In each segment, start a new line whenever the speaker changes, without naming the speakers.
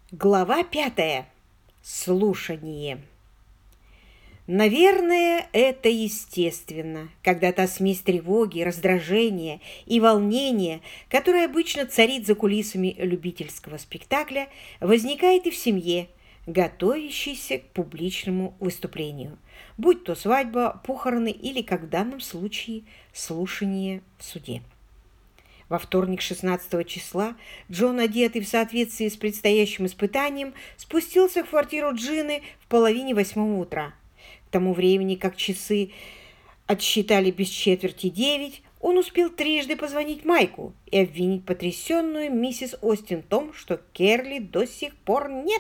Глава 5. Слушание. Наверное, это естественно, когда та смесь тревоги, раздражения и волнения, которая обычно царит за кулисами любительского спектакля, возникает и в семье, готовящейся к публичному выступлению, будь то свадьба, похороны или, как в данном случае, слушание в суде. Во вторник 16 числа Джон, одетый в соответствии с предстоящим испытанием, спустился в квартиру Джины в половине 8 утра. К тому времени, как часы отсчитали без четверти 9, он успел трижды позвонить Майку и обвинить потрясенную миссис Остин в том, что Керли до сих пор нет.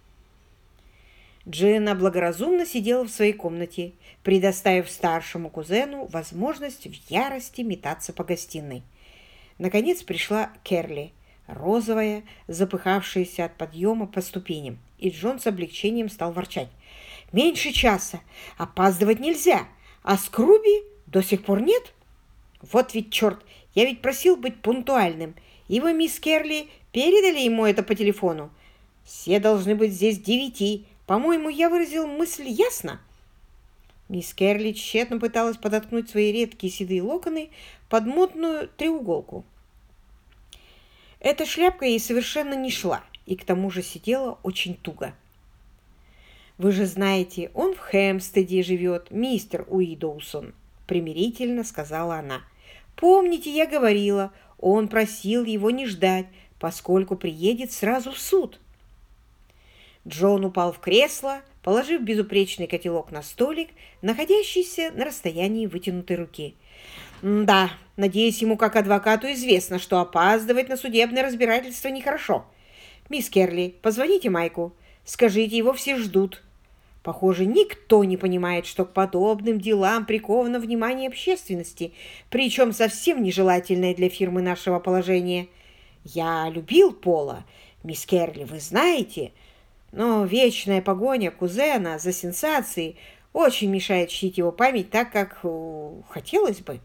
Джина благоразумно сидела в своей комнате, предоставив старшему кузену возможность в ярости метаться по гостиной. Наконец пришла Керли, розовая, запыхавшаяся от подъема по ступеням, и Джон с облегчением стал ворчать. «Меньше часа! Опаздывать нельзя! А Скруби до сих пор нет? Вот ведь черт! Я ведь просил быть пунктуальным, и вы, мисс Керли, передали ему это по телефону. Все должны быть здесь к 9. По-моему, я выразил мысль ясно?» Мисс Керли тщетно пыталась подоткнуть свои редкие седые локоны под модную треуголку. Эта шляпка ей совершенно не шла, и к тому же сидела очень туго. «Вы же знаете, он в Хэмпстеде живет, мистер Уидоусон», — примирительно сказала она. «Помните, я говорила, он просил его не ждать, поскольку приедет сразу в суд». Джон упал в кресло, положив безупречный котелок на столик, находящийся на расстоянии вытянутой руки. «Да, надеюсь, ему как адвокату известно, что опаздывать на судебное разбирательство нехорошо. Мисс Керли, позвоните Майку, скажите, его все ждут. Похоже, никто не понимает, что к подобным делам приковано внимание общественности, причем совсем нежелательное для фирмы нашего положения. Я любил Пола, мисс Керли, вы знаете, но вечная погоня кузена за сенсацией очень мешает чтить его память так, как хотелось бы».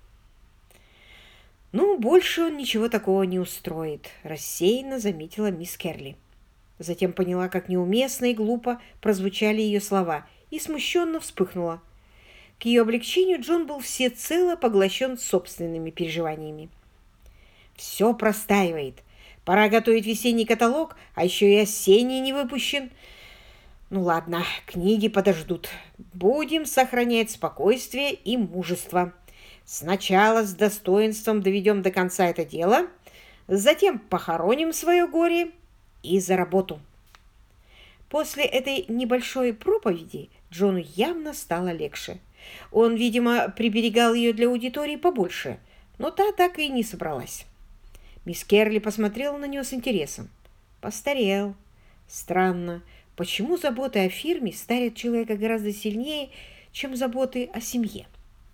«Ну, больше он ничего такого не устроит», – рассеянно заметила мисс Керли. Затем поняла, как неуместно и глупо прозвучали ее слова, и смущенно вспыхнула. К ее облегчению Джон был всецело поглощен собственными переживаниями. «Все простаивает. Пора готовить весенний каталог, а еще и осенний не выпущен. Ну ладно, книги подождут. Будем сохранять спокойствие и мужество. Сначала с достоинством доведем до конца это дело, затем похороним свое горе и за работу». После этой небольшой проповеди Джону явно стало легче. Он, видимо, приберегал ее для аудитории побольше, но та так и не собралась. Мисс Керли посмотрела на него с интересом. Постарел. Странно, почему заботы о фирме старят человека гораздо сильнее, чем заботы о семье?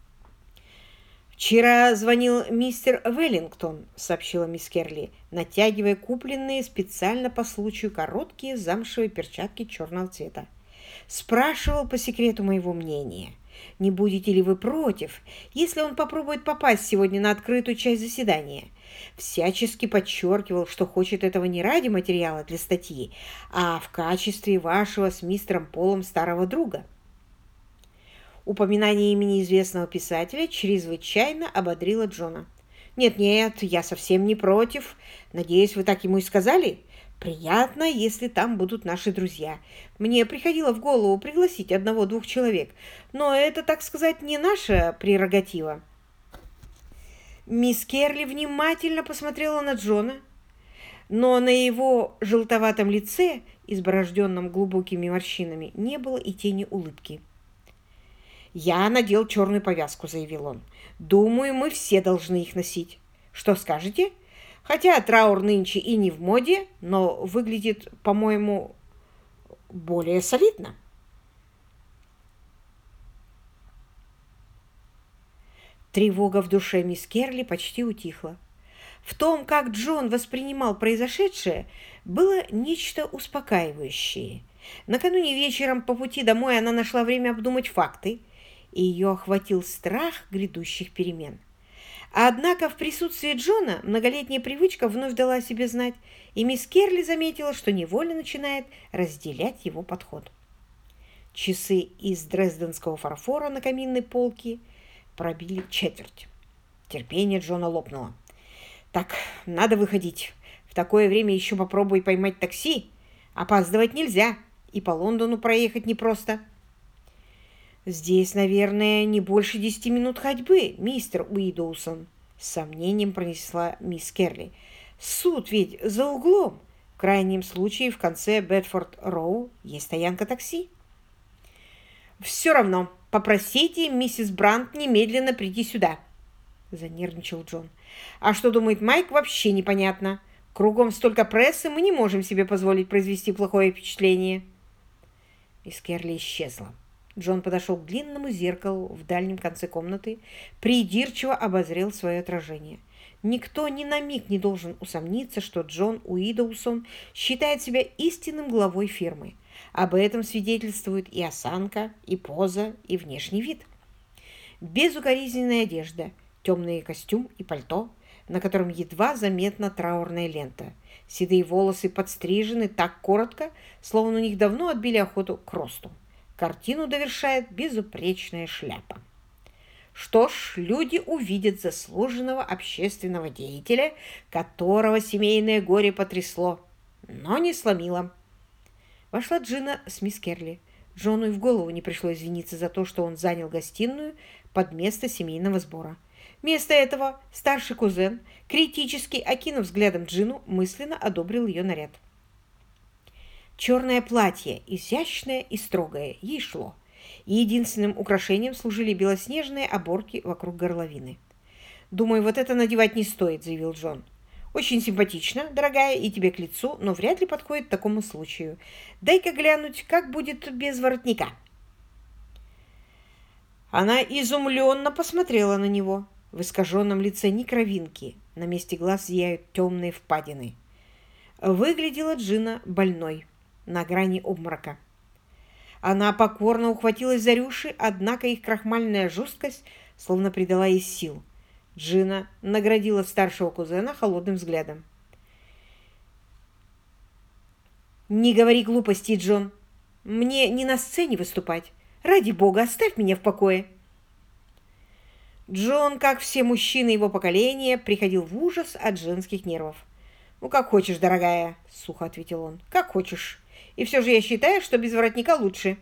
«Вчера звонил мистер Веллингтон», — сообщила мисс Керли, натягивая купленные специально по случаю короткие замшевые перчатки черного цвета. «Спрашивал по секрету моего мнения. Не будете ли вы против, если он попробует попасть сегодня на открытую часть заседания? Всячески подчеркивал, что хочет этого не ради материала для статьи, а в качестве вашего с мистером Полом старого друга». Упоминание имени известного писателя чрезвычайно ободрило Джона. «Нет-нет, я совсем не против. Надеюсь, вы так ему и сказали? Приятно, если там будут наши друзья. Мне приходило в голову пригласить одного-двух человек, но это, так сказать, не наша прерогатива». Мисс Керли внимательно посмотрела на Джона, но на его желтоватом лице, изборожденном глубокими морщинами, не было и тени улыбки. «Я надел черную повязку», — заявил он. «Думаю, мы все должны их носить. Что скажете? Хотя траур нынче и не в моде, но выглядит, по-моему, более солидно». Тревога в душе мисс Керли почти утихла. В том, как Джон воспринимал произошедшее, было нечто успокаивающее. Накануне вечером по пути домой она нашла время обдумать факты, и ее охватил страх грядущих перемен. Однако в присутствии Джона многолетняя привычка вновь дала о себе знать, и мисс Керли заметила, что невольно начинает разделять его подход. Часы из дрезденского фарфора на каминной полке пробили четверть. Терпение Джона лопнуло. «Так, надо выходить. В такое время еще попробуй поймать такси. Опаздывать нельзя, и по Лондону проехать непросто». «Здесь, наверное, не больше 10 минут ходьбы, мистер Уидоусон», — с сомнением пронесла мисс Керли. «Суд ведь за углом. В крайнем случае в конце Бэдфорд-Роу есть стоянка такси». «Все равно попросите миссис Брант немедленно прийти сюда», — занервничал Джон. «А что думает Майк, вообще непонятно. Кругом столько прессы, мы не можем себе позволить произвести плохое впечатление». Мисс Керли исчезла. Джон подошел к длинному зеркалу в дальнем конце комнаты, придирчиво обозрел свое отражение. Никто ни на миг не должен усомниться, что Джон Уидоусон считает себя истинным главой фирмы. Об этом свидетельствуют и осанка, и поза, и внешний вид. Безукоризненная одежда, темный костюм и пальто, на котором едва заметна траурная лента. Седые волосы подстрижены так коротко, словно у них давно отбили охоту к росту. Картину довершает безупречная шляпа. Что ж, люди увидят заслуженного общественного деятеля, которого семейное горе потрясло, но не сломило. Вошла Джина с мисс Керли. Джону и в голову не пришло извиниться за то, что он занял гостиную под место семейного сбора. Вместо этого старший кузен, критически окинув взглядом Джину, мысленно одобрил ее наряд. Черное платье, изящное и строгое, ей шло. И единственным украшением служили белоснежные оборки вокруг горловины. «Думаю, вот это надевать не стоит», — заявил Джон. «Очень симпатично, дорогая, и тебе к лицу, но вряд ли подходит к такому случаю. Дай-ка глянуть, как будет без воротника». Она изумленно посмотрела на него. В искаженном лице ни кровинки, на месте глаз зияют темные впадины. Выглядела Джина больной, на грани обморока. Она покорно ухватилась за рюши, однако их крахмальная жесткость словно придала ей сил. Джина наградила старшего кузена холодным взглядом. «Не говори глупостей, Джон. Мне не на сцене выступать. Ради бога, оставь меня в покое». Джон, как все мужчины его поколения, приходил в ужас от женских нервов. «Ну, как хочешь, дорогая», — сухо ответил он. «Как хочешь. И все же я считаю, что без воротника лучше».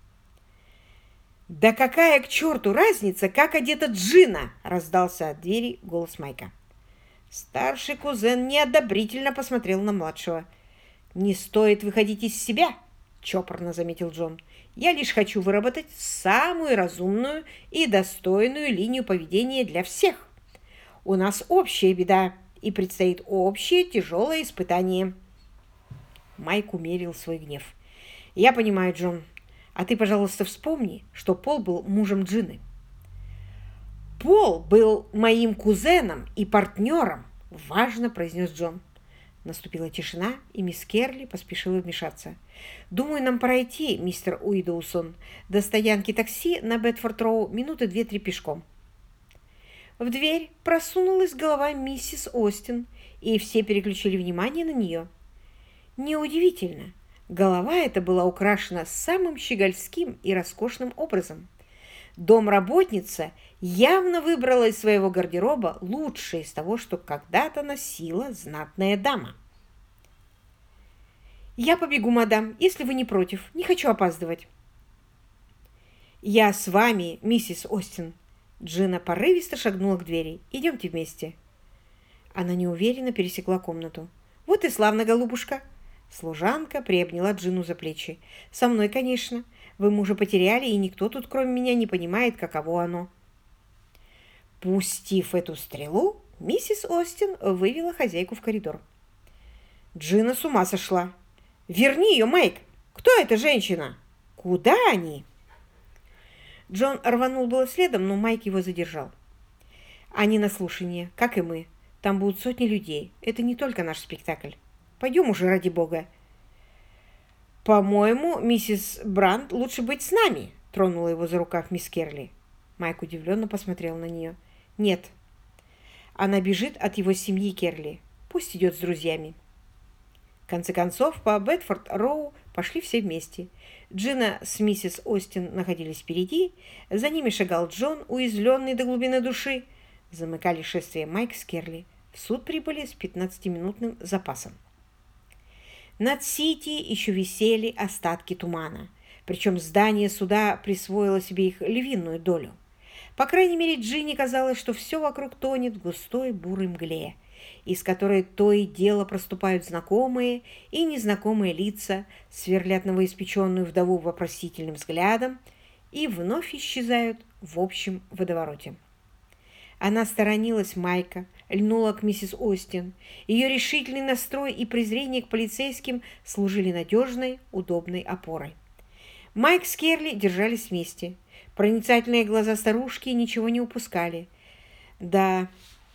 «Да какая к черту разница, как одета Джина?» — раздался от двери голос Майка. Старший кузен неодобрительно посмотрел на младшего. «Не стоит выходить из себя», — чопорно заметил Джон. «Я лишь хочу выработать самую разумную и достойную линию поведения для всех. У нас общая беда, и предстоит общее тяжелое испытание». Майк умерил свой гнев. «Я понимаю, Джон. А ты, пожалуйста, вспомни, что Пол был мужем Джины». «Пол был моим кузеном и партнером», — важно произнес Джон. Наступила тишина, и мисс Керли поспешила вмешаться. «Думаю, нам пора идти, мистер Уидоусон. До стоянки такси на Бэдфорд-Роу минуты 2-3 пешком». В дверь просунулась голова миссис Остин, и все переключили внимание на нее. Неудивительно. Голова эта была украшена самым щегольским и роскошным образом. Домработница явно выбрала из своего гардероба лучшее из того, что когда-то носила знатная дама. «Я побегу, мадам, если вы не против. Не хочу опаздывать». «Я с вами, миссис Остин». Джина порывисто шагнула к двери. «Идемте вместе». Она неуверенно пересекла комнату. «Вот и славно, голубушка». Служанка приобняла Джину за плечи. «Со мной, конечно. Вы мужа потеряли, и никто тут, кроме меня, не понимает, каково оно». Пустив эту стрелу, миссис Остин вывела хозяйку в коридор. Джина с ума сошла. «Верни ее, Майк! Кто эта женщина? Куда они?» Джон рванул было следом, но Майк его задержал. «Они на слушании, как и мы. Там будут сотни людей. Это не только наш спектакль. Пойдем уже, ради бога». «По-моему, миссис Брант, лучше быть с нами», — тронула его за рукав мисс Керли. Майк удивленно посмотрел на нее. «Нет, Она бежит от его семьи Керли. Пусть идет с друзьями. В конце концов, по Бэдфорд-Роу пошли все вместе. Джина с миссис Остин находились впереди, за ними шагал Джон, уязвленный до глубины души. Замыкали шествие Майк с Керли. В суд прибыли с 15-минутным запасом. Над Сити еще висели остатки тумана, причем здание суда присвоило себе их львиную долю. По крайней мере, Джинни казалось, что все вокруг тонет в густой бурой мгле, из которой то и дело проступают знакомые и незнакомые лица, сверлят новоиспеченную вдову вопросительным взглядом и вновь исчезают в общем водовороте. Она сторонилась Майка, льнула к миссис Остин. Ее решительный настрой и презрение к полицейским служили надежной, удобной опорой. Майк с Керли держались вместе. Проницательные глаза старушки ничего не упускали. Да,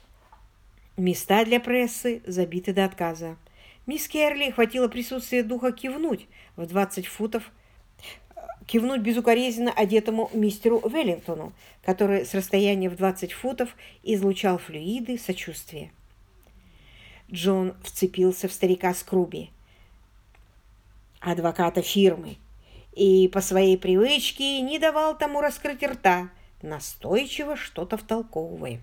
места для прессы забиты до отказа. Мисс Керли хватило присутствия духа кивнуть в 20 футов, кивнуть безукоризненно одетому мистеру Веллингтону, который с расстояния в 20 футов излучал флюиды сочувствия. Джон вцепился в старика Скруби, адвоката фирмы, и по своей привычке не давал тому раскрыть рта, настойчиво что-то втолковывая.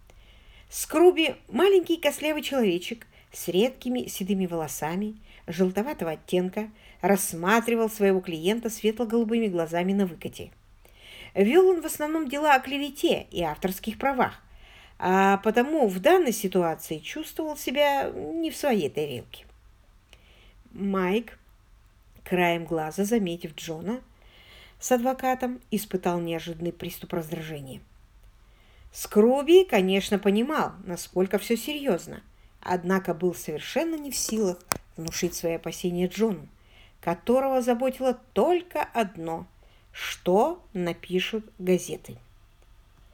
Скруби – маленький костлявый человечек с редкими седыми волосами, желтоватого оттенка, рассматривал своего клиента светло-голубыми глазами на выкате. Вел он в основном дела о клевете и авторских правах, а потому в данной ситуации чувствовал себя не в своей тарелке. Майк, краем глаза заметив Джона с адвокатом, испытал неожиданный приступ раздражения. Скруби, конечно, понимал, насколько все серьезно, однако был совершенно не в силах внушить свои опасения Джону, которого заботило только одно – что напишут газеты.